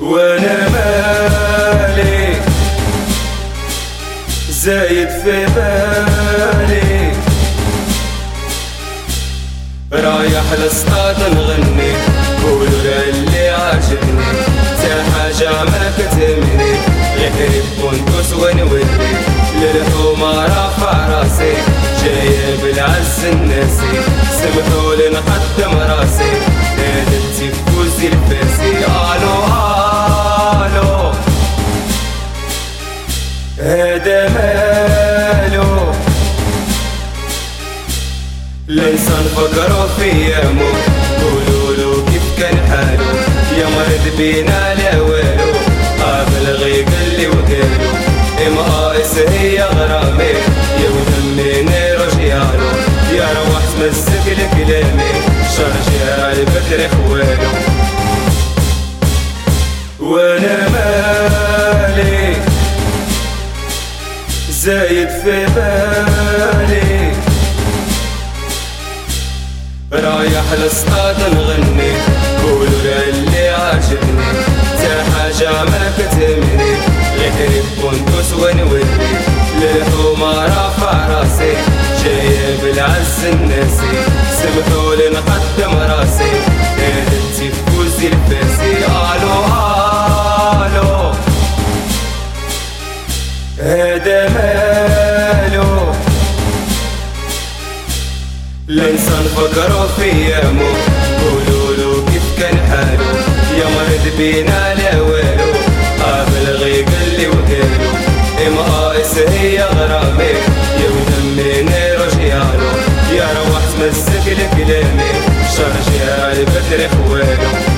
وانا مالي زايد في بالي، رايح للصطاد نغني قولوا اللي عاجبني، تا حاجة ما كتهمني غير بونكوس ونولي للحومة رافع راسي جاية بالعز الناسي، سمحوا لي نقدم راسي هذا التيفوزي الفاسي. الو الو هذا مالو الانسان فكروا في يامو، قولولو كيف كان حالو يا مرض بينا لا والو، قابل غي قالي وقالو MAS هي غرامي يا ودمي نيرو جيالو، يا روح تمسك لكلامي شرجي البدر خوالو. وانا مالي زايد في بالي، رايح للصطاد نغني قولوا اللي عاجبني، تا حاجة ما كتهمني غير بونكوس ونولي للحومة رافع راسي جاية بالعز الناسي، سمحوا لي نقدم راسي هذا التيفوزي الفاسي. الو الو هذا مالو الانسان فكروا في يامو، قولولو كيف كان حالو يا مرض بينا لا والو، قابل غي قالي وقالو MAS هي غرامي يا ودمي نيرو جيالو، يا روح تمسك لكلامي شرجي البدر خوالو.